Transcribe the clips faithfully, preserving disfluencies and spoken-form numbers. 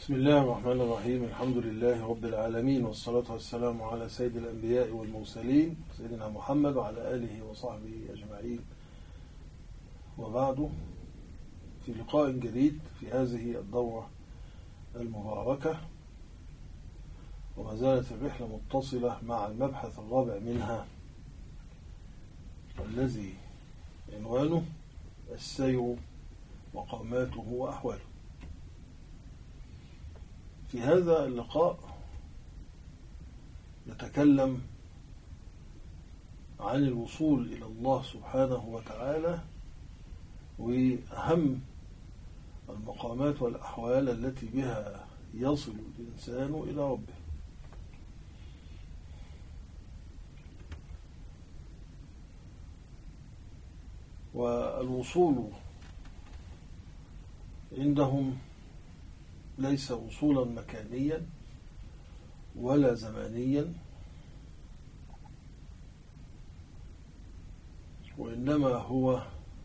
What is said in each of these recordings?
بسم الله الرحمن الرحيم. الحمد لله رب العالمين، والصلاة والسلام على سيد الأنبياء والمرسلين سيدنا محمد وعلى آله وصحبه أجمعين، وبعد، في لقاء جديد في هذه الدورة المباركة، وما زالت الرحلة متصلة مع المبحث الرابع منها، والذي عنوانه السير مقاماته وأحواله. في هذا اللقاء نتكلم عن الوصول إلى الله سبحانه وتعالى، وأهم المقامات والأحوال التي بها يصل الإنسان إلى ربه. والوصول عندهم ليس وصولا مكانيا ولا زمانيا، وإنما هو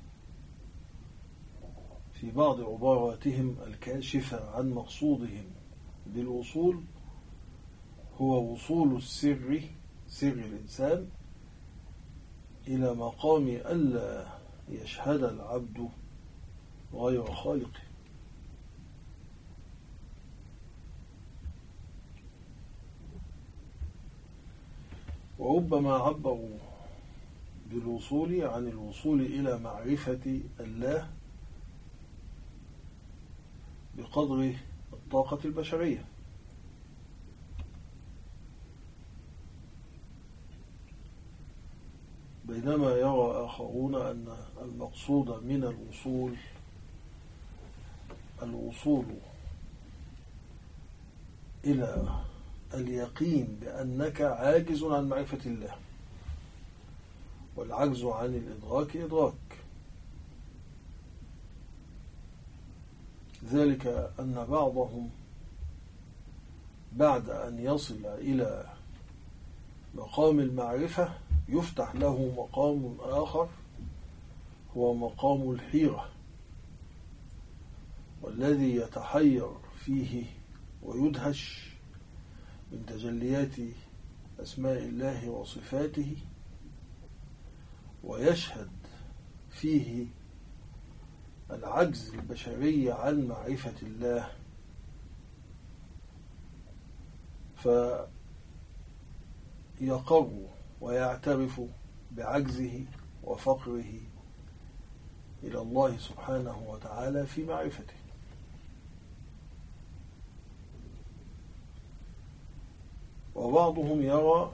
في بعض عباراتهم الكاشفة عن مقصودهم بالوصول هو وصول السر، سر الإنسان، إلى مقام ألا يشهد العبد غير خالقه. وربما عبروا بالوصول عن الوصول إلى معرفة الله بقدر الطاقة البشرية، بينما يرى آخرون أن المقصود من الوصول الوصول إلى اليقين بأنك عاجز عن معرفة الله، والعجز عن الإدراك إدراك. ذلك أن بعضهم بعد أن يصل إلى مقام المعرفة يفتح له مقام آخر، هو مقام الحيرة، والذي يتحير فيه ويدهش من تجليات أسماء الله وصفاته، ويشهد فيه العجز البشري عن معرفة الله، فيقر ويعترف بعجزه وفقره إلى الله سبحانه وتعالى في معرفته. وبعضهم يرى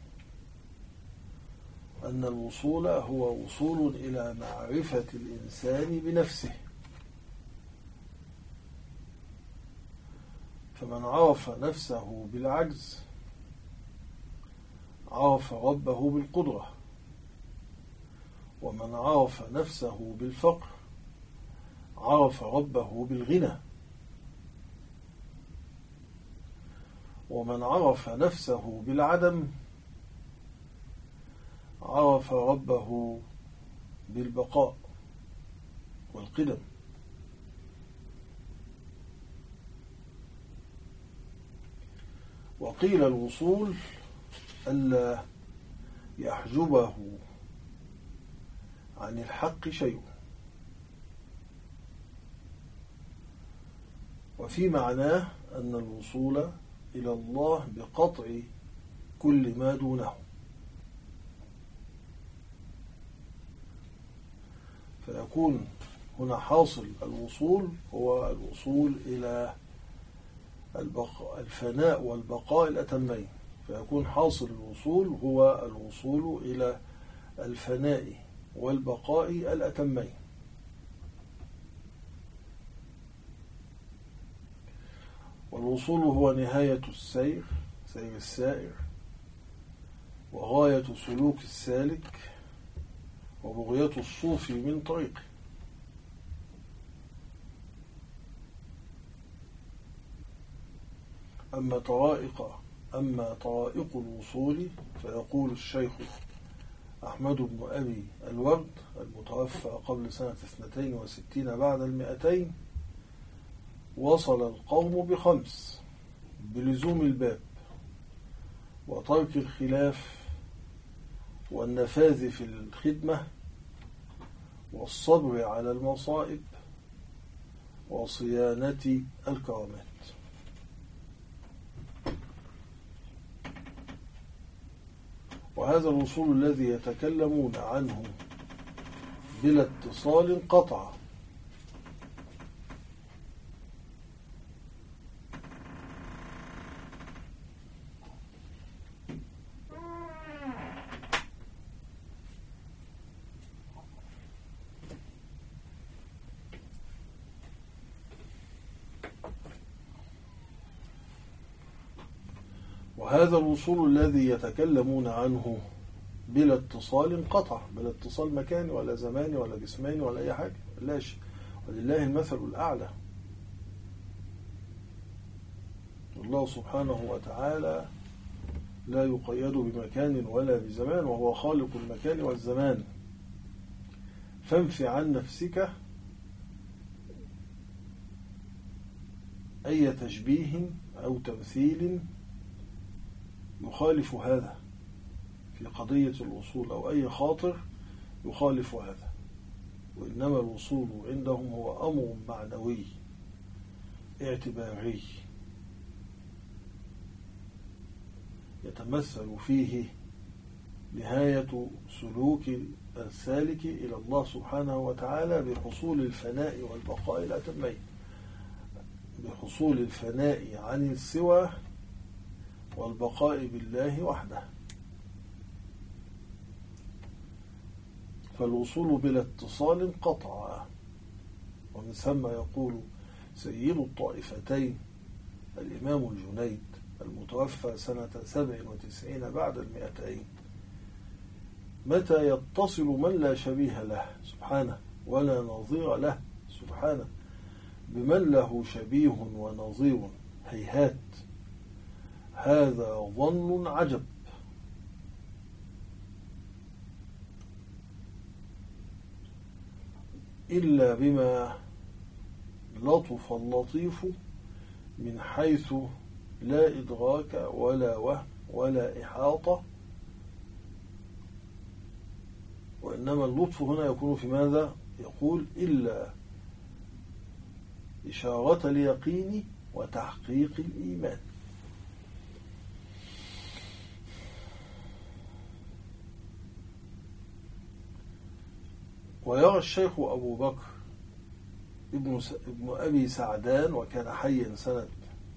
أن الوصول هو وصول إلى معرفة الإنسان بنفسه، فمن عرف نفسه بالعجز عرف ربه بالقدرة، ومن عرف نفسه بالفقر عرف ربه بالغنى، ومن عرف نفسه بالعدم عرف ربه بالبقاء والقدم. وقيل الوصول ألا يحجبه عن الحق شيء، وفي معناه أن الوصول إلى الله بقطع كل ما دونه، فيكون هنا حاصل الوصول هو الوصول إلى البقاء الفناء والبقاء الأتمين، فيكون حاصل الوصول هو الوصول إلى الفناء والبقاء الأتمين. والوصول هو نهاية السير، سير السائر، وغاية سلوك السالك، وبغية الصوفي من طريقه. أما طرائق أما طرائق الوصول فيقول الشيخ أحمد بن أبي الورد المتوفى قبل سنة اثنتين وستين بعد المئتين: وصل القوم بخمس: بلزوم الباب، وترك الخلاف، والنفاذ في الخدمة، والصبر على المصائب، وصيانة الكرامات. وهذا الوصول الذي يتكلمون عنه بلا اتصال قطع. وهذا الوصول الذي يتكلمون عنه بلا اتصال قطع، بلا اتصال مكاني ولا زماني ولا جسماني ولا أي حاجة، لا شيء، ولله المثل الأعلى. الله سبحانه وتعالى لا يقيد بمكان ولا بزمان، وهو خالق المكان والزمان. فانف عن نفسك أي تشبيه أو تمثيل يخالف هذا في قضية الوصول، أو أي خاطر يخالف هذا. وإنما الوصول عندهم هو أمر معنوي اعتباري يتمثل فيه نهاية سلوك السالك إلى الله سبحانه وتعالى بحصول الفناء والبقاء الأتمين، بحصول الفناء عن السوى والبقاء بالله وحده. فالوصول بلا اتصال قطع. ومن ثم يقول سيد الطائفتين الإمام الجنيد المتوفى سنة سبع وتسعين بعد المئتين: متى يتصل من لا شبيه له سبحانه ولا نظير له سبحانه بمن له شبيه ونظير؟ هيهات، هذا ظن عجب. إلا بما لطف اللطيف من حيث لا إدراك ولا وهم ولا إحاطة. وإنما اللطف هنا يكون في ماذا؟ يقول إلا إشارة اليقين وتحقيق الإيمان. ويرى الشيخ أبو بكر ابن أبي سعدان، وكان حيا سنة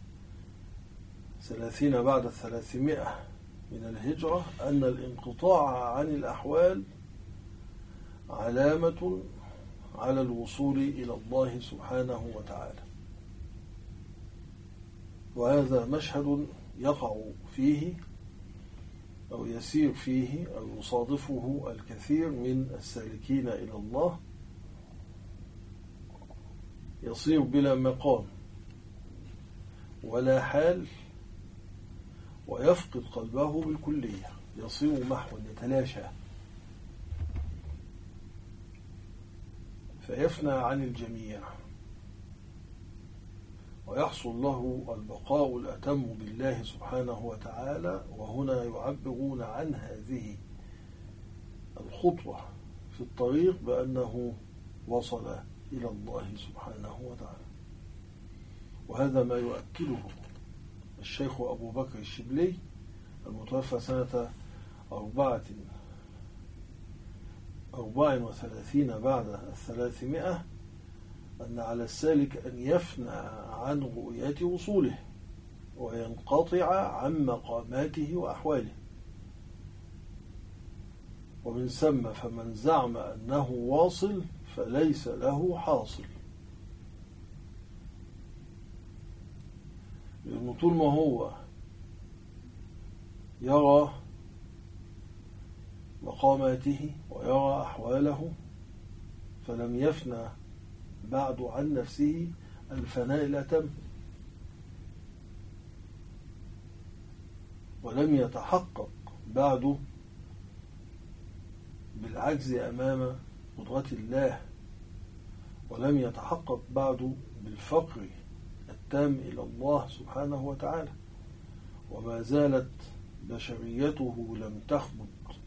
ثلاثين بعد الثلاثمائة من الهجرة، أن الانقطاع عن الأحوال علامة على الوصول إلى الله سبحانه وتعالى. وهذا مشهد يقع فيه أو يسير فيه أو يصادفه الكثير من السالكين إلى الله، يصير بلا مقام ولا حال، ويفقد قلبه بالكلية، يصير محو يتلاشى، فيفنى عن الجميع، ويحصل له البقاء الأتم بالله سبحانه وتعالى. وهنا يعبرون عن هذه الخطوة في الطريق بأنه وصل إلى الله سبحانه وتعالى. وهذا ما يؤكده الشيخ أبو بكر الشبلي المتوفى سنة أربعة أربع وثلاثين بعد الثلاثمائة، أن على السالك أن يفنى عن رؤية وصوله وينقطع عن مقاماته وأحواله. ومن ثم فمن زعم أنه واصل فليس له حاصل، لأنه طول ما هو يرى مقاماته ويرى أحواله فلم يفنى بعد عن نفسه الفناء الأتم، ولم يتحقق بعد بالعجز أمام قدرة الله، ولم يتحقق بعد بالفقر التام إلى الله سبحانه وتعالى، وما زالت بشريته لم تخمد،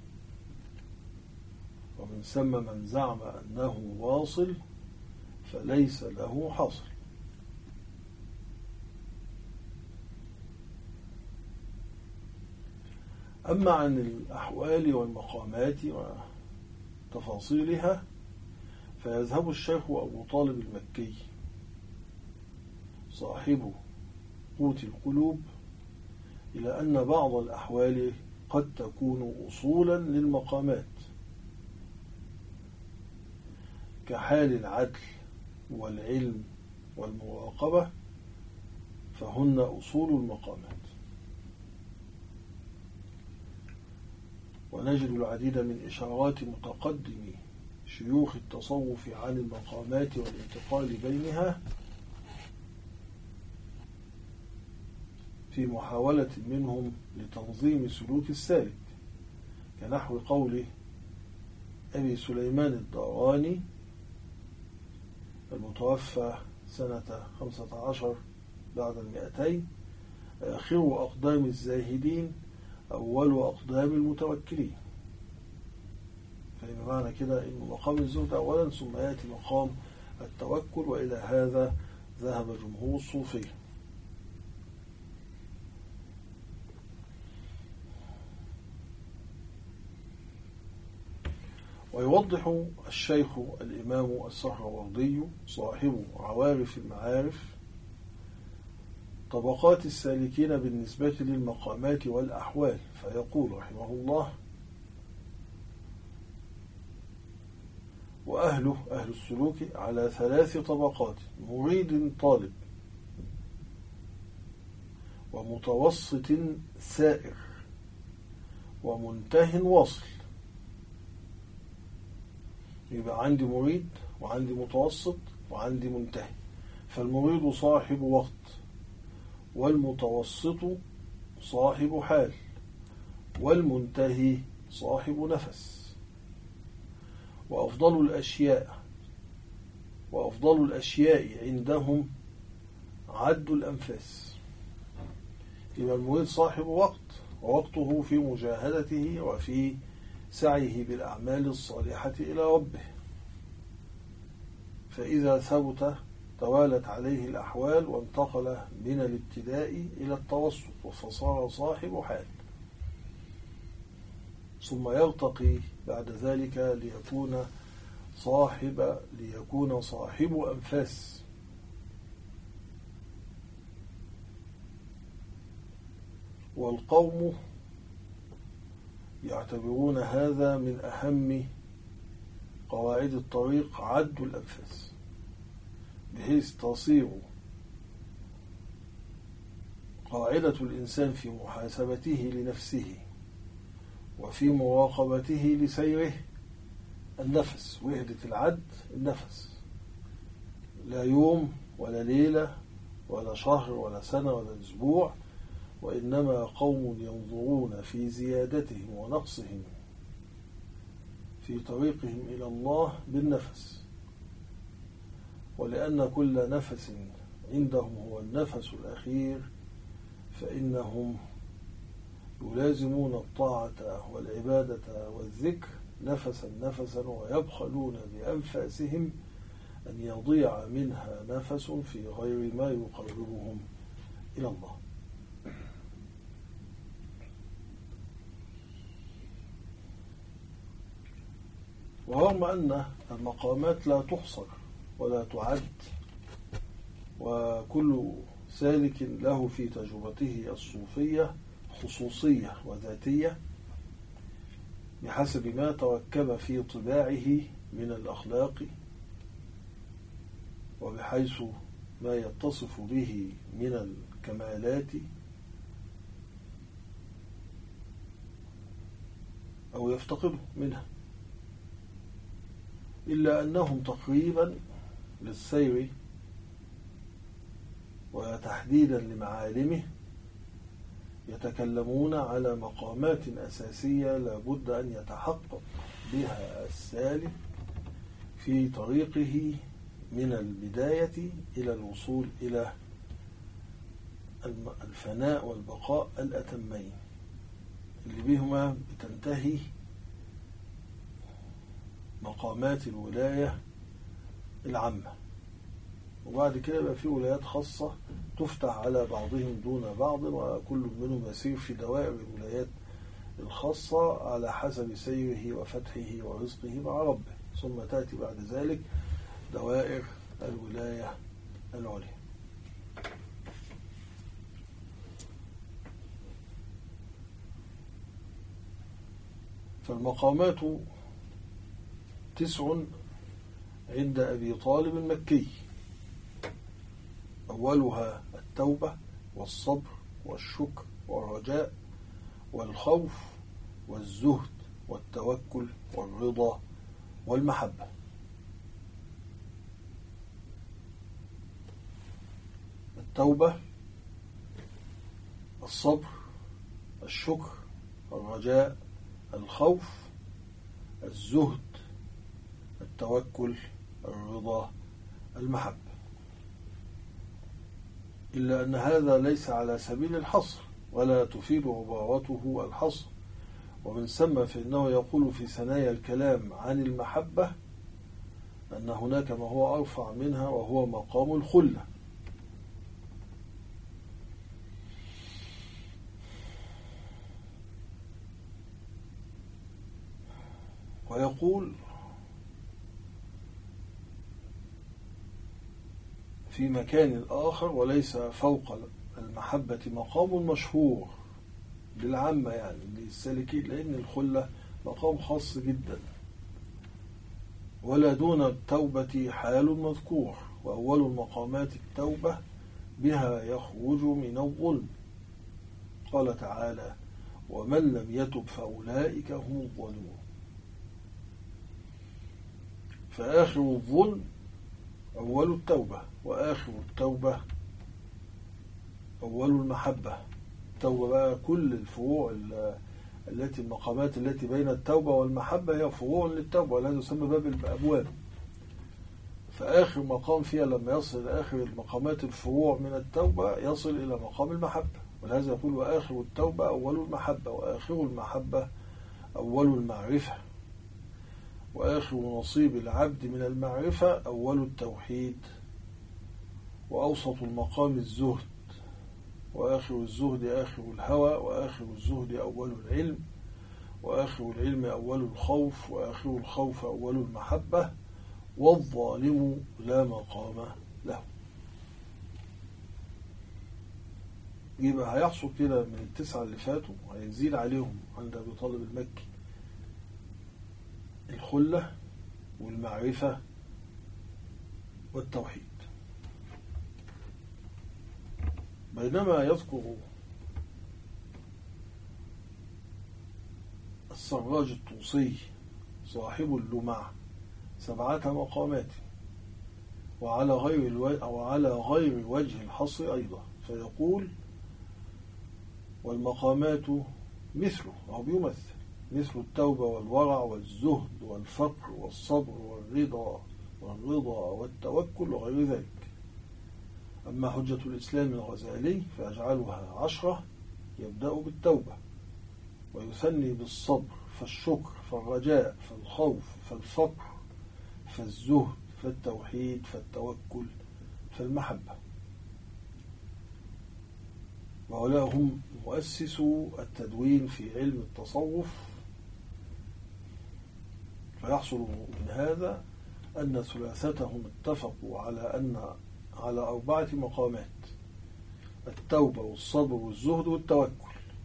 ومن ثم من زعم أنه واصل فليس له حاصل. أما عن الأحوال والمقامات وتفاصيلها فيذهب الشيخ أبو طالب المكي صاحب قوت القلوب إلى أن بعض الأحوال قد تكون أصولا للمقامات، كحال العدل والعلم والمراقبة، فهن أصول المقامات. ونجد العديد من إشارات متقدمي شيوخ التصوف عن المقامات والانتقال بينها في محاولة منهم لتنظيم سلوك السالك، كنحو قول أبي سليمان الداراني المتوفى سنة خمسة عشر بعد المئتين: آخر أقدام الزاهدين أول أقدام المتوكلين. فإن معنى كده إن مقام الزهد أولا ثم يأتي مقام التوكل، وإلى هذا ذهب جمهور الصوفية. ويوضح الشيخ الإمام السهروردي صاحب عوارف المعارف طبقات السالكين بالنسبة للمقامات والأحوال، فيقول رحمه الله: وأهله أهل السلوك على ثلاث طبقات: مريد طالب، ومتوسط سائر، ومنته واصل. يبقى عندي مريد وعندي متوسط وعندي منتهي. فالمريد صاحب وقت، والمتوسط صاحب حال، والمنتهي صاحب نفس. وأفضل الأشياء وأفضل الأشياء عندهم عد الأنفاس. يبقى المريد صاحب وقت، ووقته في مجاهدته وفي سعيه بالأعمال الصالحة إلى ربه، فإذا ثبت توالت عليه الأحوال وانتقل من الابتداء إلى التوسط فصار صاحب حال، ثم يرتقي بعد ذلك ليكون صاحب ليكون صاحب أنفاس. والقوم يعتبرون هذا من أهم قواعد الطريق عد الأنفاس، بحيث تصير قاعدة الإنسان في محاسبته لنفسه وفي مراقبته لسيره النفس، وحدة العد النفس، لا يوم ولا ليلة ولا شهر ولا سنة ولا أسبوع، وإنما قوم ينظرون في زيادتهم ونقصهم في طريقهم إلى الله بالنفس. ولأن كل نفس عندهم هو النفس الأخير فإنهم يلازمون الطاعة والعبادة والذكر نفسا نفسا، ويبخلون بأنفاسهم أن يضيع منها نفس في غير ما يقربهم إلى الله. ورغم أن المقامات لا تحصر ولا تعد، وكل سالك له في تجربته الصوفية خصوصية وذاتية بحسب ما تركب في طباعه من الأخلاق، وبحيث ما يتصف به من الكمالات أو يفتقده منها، إلا أنهم تقريبا للسير وتحديدا لمعالمه يتكلمون على مقامات أساسية لا بد أن يتحقق بها السالك في طريقه من البداية إلى الوصول إلى الفناء والبقاء الأتمين اللي بهما بتنتهي مقامات الولاية العامة، وبعد كده يبقى في ولايات خاصة تفتح على بعضهم دون بعض، وكل منهم يسير في دوائر الولايات الخاصة على حسب سيره وفتحه ورزقه مع ربه، ثم تأتي بعد ذلك دوائر الولاية العليا. فالمقامات تسع عند أبي طالب المكي، أولها التوبة والصبر والشكر والرجاء والخوف والزهد والتوكل والرضا والمحبة. التوبة، الصبر، الشكر، الرجاء، الخوف، الزهد، التوكل، الرضا، المحبة. إلا أن هذا ليس على سبيل الحصر، ولا تفيد عبارته الحصر، ومن ثم فإنه يقول في ثنايا الكلام عن المحبة أن هناك ما هو أرفع منها، وهو مقام الخلة. ويقول في مكان آخر: وليس فوق المحبة مقام مشهور للعامة، يعني للسالكين، لأن الخلة مقام خاص جدا. ولا دون التوبة حال مذكور، وأول المقامات التوبة بها يخرج من الظلم. قال تعالى: ومن لم يتب فأولئك هم الظالمون. فآخر الظلم أول التوبة، وآخر التوبة أول المحبة. التوبة بقى كل الفروع التي المقامات التي بين التوبة والمحبة هي فروع للتوبة، ولهذا يسمى باب الأبواب. فآخر مقام فيها لما يصل إلى آخر المقامات الفروع من التوبة يصل إلى مقام المحبة، ولهذا يقول: وآخر التوبة أول المحبة، وآخر المحبة أول المعرفة، وآخر نصيب العبد من المعرفة أول التوحيد، وأوسط المقام الزهد، وآخر الزهد آخر الهوى، وآخر الزهد أول العلم، وآخر العلم أول الخوف، وآخر الخوف أول المحبة، والظالم لا مقام له. يبقى هيحصل كده من التسعة اللي فاتوا، هيزيد عليهم عند أبي طالب المكي الخلة والمعرفة والتوحيد. بينما يذكر السراج الطوسي صاحب اللمع سبعة مقامات، وعلى غير الو... وعلى غير وجه الحصر أيضا، فيقول: والمقامات مثله، أو بيمثل مثل التوبة والورع والزهد والفقر والصبر والرضا والرضا والتوكل وغير ذلك. أما حجة الإسلام الغزالي فيجعلها عشرة، يبدأ بالتوبة، ويثني بالصبر، فالشكر، فالرجاء، فالخوف، فالفقر، فالزهد، فالتوحيد، فالتوكل، فالمحبة. وهؤلاء هم مؤسسو التدوين في علم التصوف. فيحصل من هذا أن ثلاثتهم اتفقوا على أن على أربعة مقامات: التوبة والصبر والزهد والتوكل.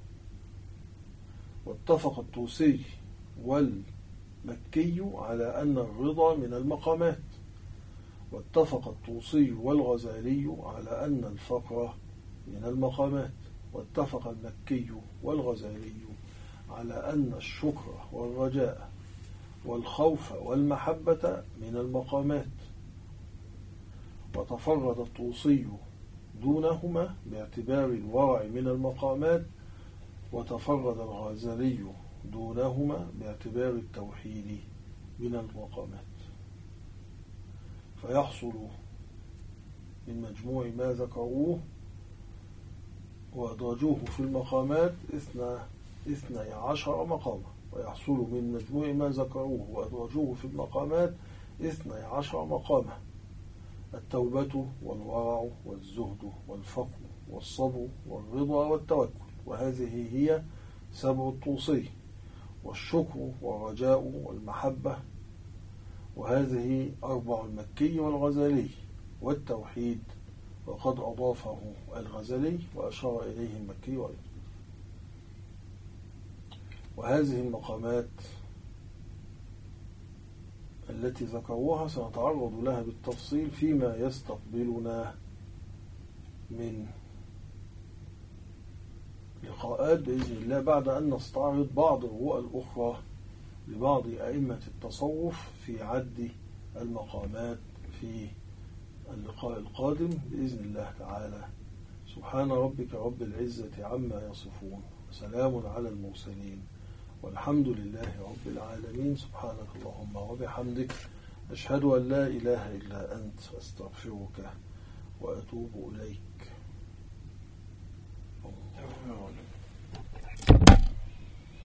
واتفق الطوسي والمكي على أن الرضا من المقامات. واتفق الطوسي والغزالي على أن الفقر من المقامات. واتفق المكي والغزالي على أن الشكر والرجاء والخوف والمحبة من المقامات. وتفرد الطوسي دونهما باعتبار الورع من المقامات، وتفرد الغزالي دونهما باعتبار التوحيد من المقامات. فيحصل من مجموع ما ذكروه وأدرجوه في المقامات اثني عشر مقاما، ويحصل من مجموع ما ذكروه وأدرجوه في المقامات اثني عشر مقاما: التوبة والورع والزهد والفقر والصبر والرضا والتوكل، وهذه هي سبع الطوسي، والشكر والرجاء والمحبة، وهذه أربع المكي والغزالي، والتوحيد وقد أضافه الغزالي وأشار إليه المكي أيضا. وهذه المقامات التي ذكروها سنتعرض لها بالتفصيل فيما يستقبلنا من لقاءات بإذن الله، بعد أن نستعرض بعض الرؤى الأخرى لبعض أئمة التصوف في عد المقامات في اللقاء القادم بإذن الله تعالى. سبحان ربك رب العزة عما يصفون، وسلام على المرسلين، والحمد لله رب العالمين. سبحانك اللهم وبحمدك، أشهد أن لا إله إلا أنت، أستغفرك وأتوب إليك.